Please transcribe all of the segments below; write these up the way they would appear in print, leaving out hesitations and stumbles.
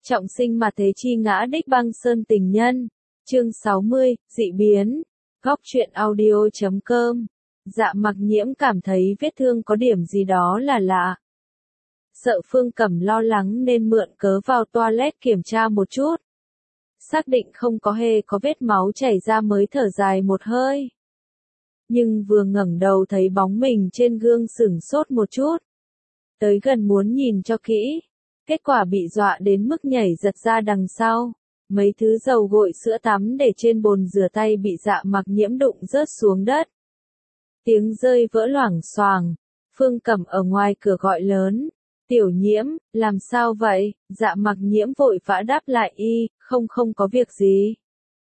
Trọng sinh mà thế chi ngã đích băng sơn tình nhân. Chương 60, dị biến. Góc truyện audio.com. Dạ Mặc Nhiễm cảm thấy vết thương có điểm gì đó là lạ. Sợ Phương Cẩm lo lắng nên mượn cớ vào toilet kiểm tra một chút. Xác định không có hề có vết máu chảy ra mới thở dài một hơi. Nhưng vừa ngẩng đầu thấy bóng mình trên gương sửng sốt một chút. Tới gần muốn nhìn cho kỹ. Kết quả bị dọa đến mức nhảy giật ra đằng sau. Mấy thứ dầu gội sữa tắm để trên bồn rửa tay bị Dạ Mặc Nhiễm đụng rớt xuống đất. Tiếng rơi vỡ loảng xoảng. Phương Cẩm ở ngoài cửa gọi lớn. Tiểu Nhiễm, làm sao vậy? Dạ Mặc Nhiễm vội vã đáp lại không có việc gì.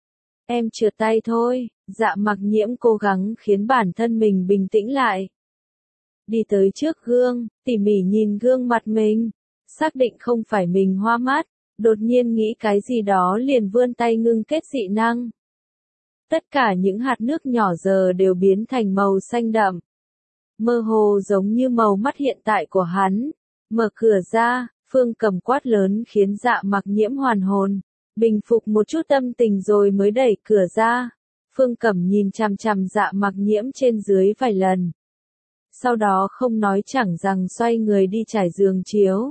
Em trượt tay thôi. Dạ Mặc Nhiễm cố gắng khiến bản thân mình bình tĩnh lại. Đi tới trước gương, tỉ mỉ nhìn gương mặt mình. Xác định không phải mình hoa mắt, đột nhiên nghĩ cái gì đó liền vươn tay ngưng kết dị năng. Tất cả những hạt nước nhỏ giờ đều biến thành màu xanh đậm. Mơ hồ giống như màu mắt hiện tại của hắn. Mở cửa ra, Phương Cẩm quát lớn khiến Dạ Mặc Nhiễm hoàn hồn. Bình phục một chút tâm tình rồi mới đẩy cửa ra. Phương Cẩm nhìn chằm chằm Dạ Mặc Nhiễm trên dưới vài lần. Sau đó không nói chẳng rằng xoay người đi trải giường chiếu.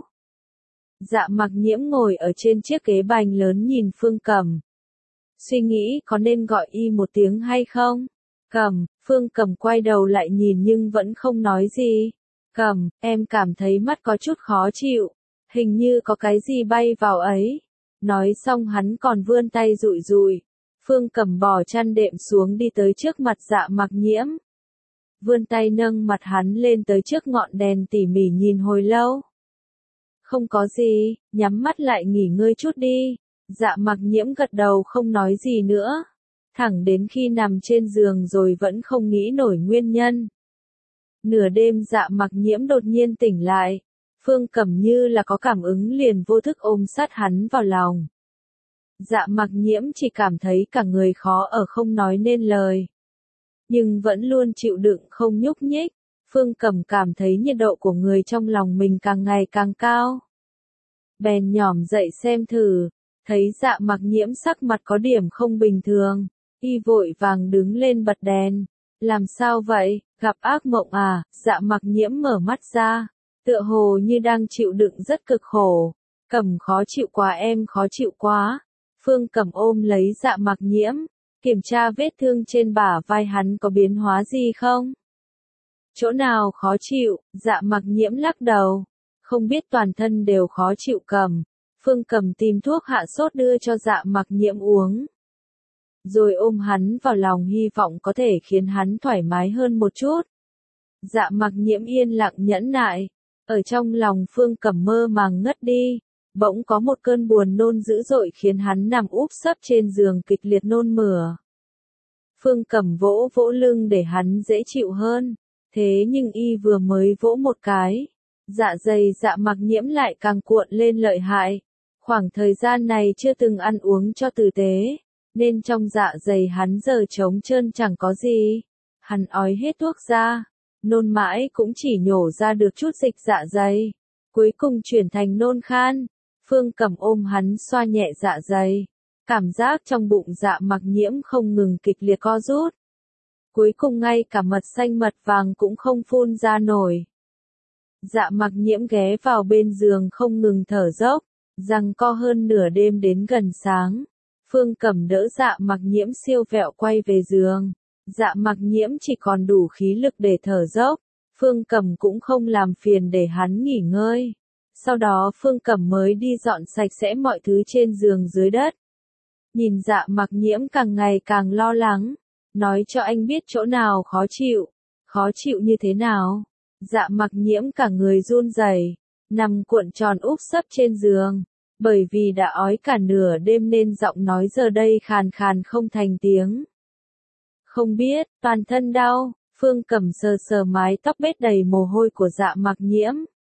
Dạ Mặc Nhiễm ngồi ở trên chiếc ghế bành lớn nhìn Phương Cẩm. Suy nghĩ có nên gọi một tiếng hay không? Phương Cẩm quay đầu lại nhìn nhưng vẫn không nói gì. Em cảm thấy mắt có chút khó chịu. Hình như có cái gì bay vào ấy. Nói xong hắn còn vươn tay dụi dụi. Phương Cẩm bỏ chăn đệm xuống đi tới trước mặt Dạ Mặc Nhiễm. Vươn tay nâng mặt hắn lên tới trước ngọn đèn tỉ mỉ nhìn hồi lâu. Không có gì, nhắm mắt lại nghỉ ngơi chút đi. Dạ Mặc Nhiễm gật đầu không nói gì nữa. Thẳng đến khi nằm trên giường rồi vẫn không nghĩ nổi nguyên nhân. Nửa đêm Dạ Mặc Nhiễm đột nhiên tỉnh lại. Phương Cẩm như là có cảm ứng liền vô thức ôm sát hắn vào lòng. Dạ Mặc Nhiễm chỉ cảm thấy cả người khó ở không nói nên lời. Nhưng vẫn luôn chịu đựng không nhúc nhích. Phương Cẩm cảm thấy nhiệt độ của người trong lòng mình càng ngày càng cao. Bèn nhỏm dậy xem thử, thấy Dạ Mặc Nhiễm sắc mặt có điểm không bình thường. Vội vàng đứng lên bật đèn. Làm sao vậy, gặp ác mộng à? Dạ Mặc Nhiễm mở mắt ra, tựa hồ như đang chịu đựng rất cực khổ. Cẩm khó chịu quá, em khó chịu quá. Phương Cẩm ôm lấy Dạ Mặc Nhiễm, kiểm tra vết thương trên bả vai hắn có biến hóa gì không? Chỗ nào khó chịu? Dạ Mặc Nhiễm lắc đầu. Không biết, toàn thân đều khó chịu. Phương Cẩm tìm thuốc hạ sốt đưa cho Dạ Mặc Nhiễm uống. Rồi ôm hắn vào lòng hy vọng có thể khiến hắn thoải mái hơn một chút. Dạ Mặc Nhiễm yên lặng nhẫn nại. Ở trong lòng Phương Cẩm mơ màng ngất đi. Bỗng có một cơn buồn nôn dữ dội khiến hắn nằm úp sấp trên giường kịch liệt nôn mửa. Phương Cẩm vỗ vỗ lưng để hắn dễ chịu hơn. Thế nhưng vừa mới vỗ một cái, dạ dày Dạ Mặc Nhiễm lại càng cuộn lên lợi hại. Khoảng thời gian này chưa từng ăn uống cho tử tế, nên trong dạ dày hắn giờ trống trơn chẳng có gì. Hắn ói hết thuốc ra, nôn mãi cũng chỉ nhổ ra được chút dịch dạ dày. Cuối cùng chuyển thành nôn khan. Phương Cẩm ôm hắn xoa nhẹ dạ dày. Cảm giác trong bụng Dạ Mặc Nhiễm không ngừng kịch liệt co rút. Cuối cùng ngay cả mật xanh mật vàng cũng không phun ra nổi. Dạ Mặc Nhiễm ghé vào bên giường không ngừng thở dốc, giằng co hơn nửa đêm đến gần sáng. Phương Cẩm đỡ Dạ Mặc Nhiễm siêu vẹo quay về giường. Dạ Mặc Nhiễm chỉ còn đủ khí lực để thở dốc. Phương Cẩm cũng không làm phiền để hắn nghỉ ngơi. Sau đó Phương Cẩm mới đi dọn sạch sẽ mọi thứ trên giường dưới đất. Nhìn Dạ Mặc Nhiễm càng ngày càng lo lắng. Nói cho anh biết chỗ nào khó chịu. Khó chịu như thế nào? Dạ Mặc Nhiễm cả người run rẩy, nằm cuộn tròn úp sấp trên giường. Bởi vì đã ói cả nửa đêm nên giọng nói giờ đây khàn khàn không thành tiếng. Không biết, toàn thân đau. Phương Cẩm sờ sờ mái tóc bết đầy mồ hôi của Dạ Mặc Nhiễm.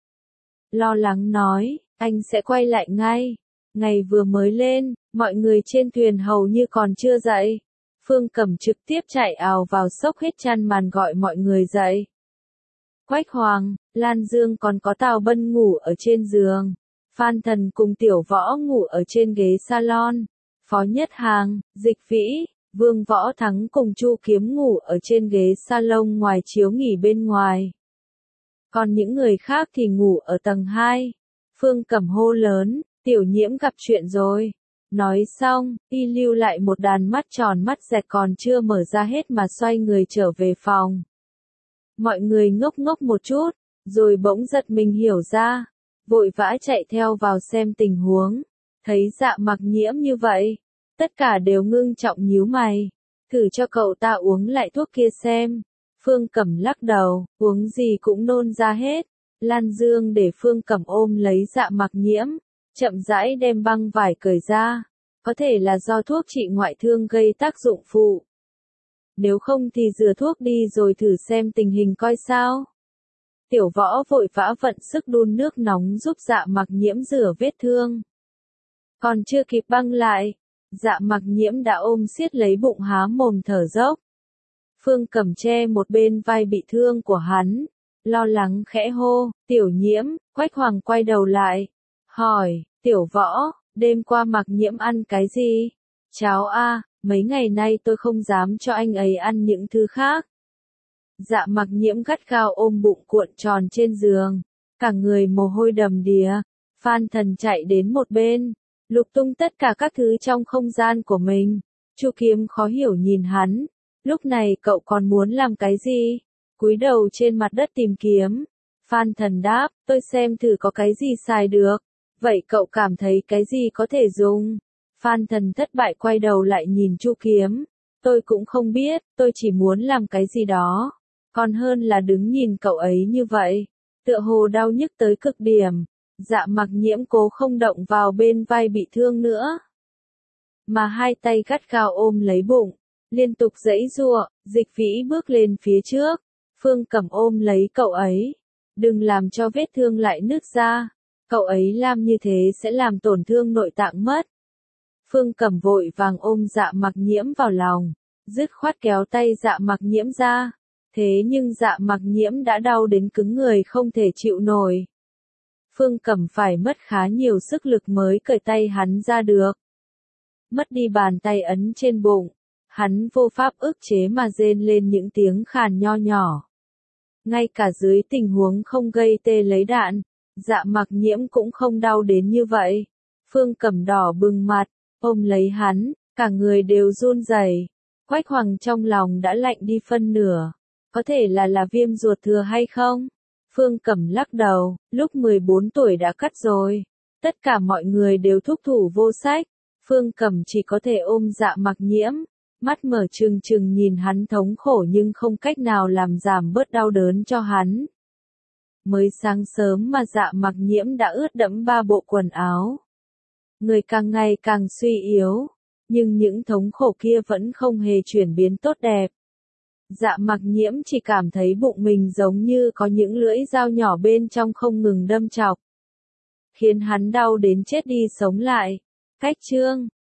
Lo lắng nói, anh sẽ quay lại ngay. Ngày vừa mới lên, mọi người trên thuyền hầu như còn chưa dậy. Phương Cẩm trực tiếp chạy ào vào xốc hết chăn màn gọi mọi người dậy. Quách Hoàng, Lan Dương còn có Tào Bân ngủ ở trên giường. Phan Thần cùng Tiểu Võ ngủ ở trên ghế salon. Phó Nhất Hàng, Dịch Vĩ, Vương Võ Thắng cùng Chu Kiếm ngủ ở trên ghế salon ngoài chiếu nghỉ bên ngoài. Còn những người khác thì ngủ ở tầng 2. Phương Cẩm hô lớn, Tiểu Nhiễm gặp chuyện rồi. Nói xong, y lưu lại một đàn mắt tròn mắt dẹt còn chưa mở ra hết mà xoay người trở về phòng. Mọi người ngốc ngốc một chút, rồi bỗng giật mình hiểu ra, vội vã chạy theo vào xem tình huống. Thấy Dạ Mặc Nhiễm như vậy, tất cả đều ngưng trọng nhíu mày. Thử cho cậu ta uống lại thuốc kia xem. Phương Cẩm lắc đầu, uống gì cũng nôn ra hết. Lan Dương để Phương Cẩm ôm lấy Dạ Mặc Nhiễm, chậm rãi đem băng vải cởi ra. Có thể là do thuốc trị ngoại thương gây tác dụng phụ. Nếu không thì rửa thuốc đi rồi thử xem tình hình coi sao. Tiểu Võ vội vã vận sức đun nước nóng giúp Dạ Mặc Nhiễm rửa vết thương. Còn chưa kịp băng lại, Dạ Mặc Nhiễm đã ôm siết lấy bụng há mồm thở dốc. Phương Cẩm che một bên vai bị thương của hắn, lo lắng khẽ hô, Tiểu Nhiễm. Quách Hoàng quay đầu lại, hỏi, Tiểu Võ, đêm qua Mặc Nhiễm ăn cái gì? Cháo a, mấy ngày nay tôi không dám cho anh ấy ăn những thứ khác. Dạ Mặc Nhiễm gắt gao ôm bụng cuộn tròn trên giường, cả người mồ hôi đầm đìa. Phan Thần chạy đến một bên, lục tung tất cả các thứ trong không gian của mình. Chu Kiếm khó hiểu nhìn hắn, lúc này cậu còn muốn làm cái gì? Cúi đầu trên mặt đất tìm kiếm. Phan Thần đáp, tôi xem thử có cái gì xài được. Vậy cậu cảm thấy cái gì có thể dùng? Phan Thần thất bại quay đầu lại nhìn Chu Kiếm. Tôi cũng không biết, tôi chỉ muốn làm cái gì đó. Còn hơn là đứng nhìn cậu ấy như vậy. Tựa hồ đau nhức tới cực điểm. Dạ Mặc Nhiễm cố không động vào bên vai bị thương nữa, mà hai tay gắt gao ôm lấy bụng, liên tục giãy giụa. Dịch Vĩ bước lên phía trước. Phương Cẩm ôm lấy cậu ấy. Đừng làm cho vết thương lại nứt ra. Cậu ấy làm như thế sẽ làm tổn thương nội tạng mất. Phương Cẩm vội vàng ôm Dạ Mặc Nhiễm vào lòng, dứt khoát kéo tay Dạ Mặc Nhiễm ra. Thế nhưng Dạ Mặc Nhiễm đã đau đến cứng người không thể chịu nổi. Phương Cẩm phải mất khá nhiều sức lực mới cởi tay hắn ra được. Mất đi bàn tay ấn trên bụng, hắn vô pháp ức chế mà rên lên những tiếng khàn nho nhỏ. Ngay cả dưới tình huống không gây tê lấy đạn, Dạ Mặc Nhiễm cũng không đau đến như vậy. Phương Cẩm đỏ bừng mặt, ôm lấy hắn, cả người đều run rẩy. Quách Hoàng trong lòng đã lạnh đi phân nửa. Có thể là viêm ruột thừa hay không? Phương Cẩm lắc đầu, lúc 14 tuổi đã cắt rồi. Tất cả mọi người đều thúc thủ vô sách. Phương Cẩm chỉ có thể ôm Dạ Mặc Nhiễm, mắt mở trừng trừng nhìn hắn thống khổ nhưng không cách nào làm giảm bớt đau đớn cho hắn. Mới sáng sớm mà Dạ Mặc Nhiễm đã ướt đẫm 3 bộ quần áo. Người càng ngày càng suy yếu, nhưng những thống khổ kia vẫn không hề chuyển biến tốt đẹp. Dạ Mặc Nhiễm chỉ cảm thấy bụng mình giống như có những lưỡi dao nhỏ bên trong không ngừng đâm chọc, khiến hắn đau đến chết đi sống lại. Cách chương